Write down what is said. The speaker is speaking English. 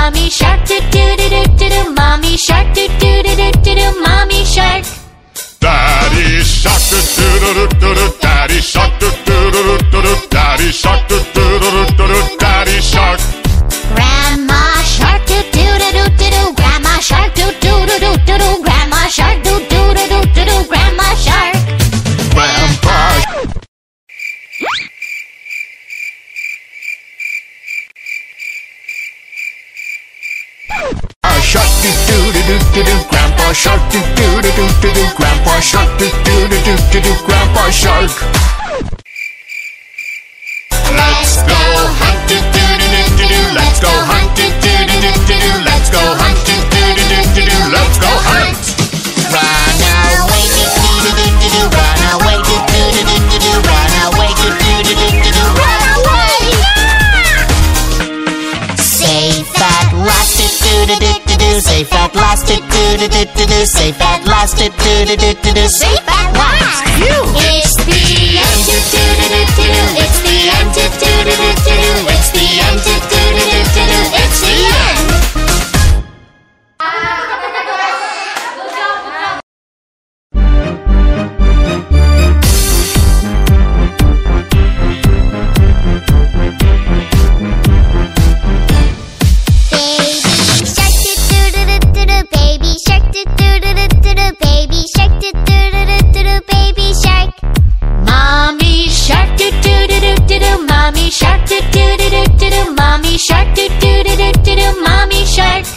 mommy shark, do do do do do do, mommy shark, do do do do do do, mommy shark. Daddy shark, do do do do do, daddy shark, do do do do do, daddy shark, do do do do do, daddy shark. Grandma shark, do do do do do do, grandma shark, do do do do do do, grandma shark, do do do do do do, grandma shark. Grandpa shark, do do do do do do, grandpa shark, do do do do do do, grandpa shark, do do do do do do, grandpa shark. Let's go hunt, do do do do do do, let's go hunt, do do do do do do, let's go hunt, do do do do do do, let's go hunt. Run away, do do do do do do, run away, do do do do do do, run away, do do do do do do, run away. Safe at last, do do do do do do, safe at last, do do do do do do, safe at last, do do do do do do, safe at last. It's the end, do do do do do do, it's the end, do do do do do do, it's the end, do do do do do do, it's the end. Mommy shark, do do do do do do, mommy shark, do do do do do do, mommy shark.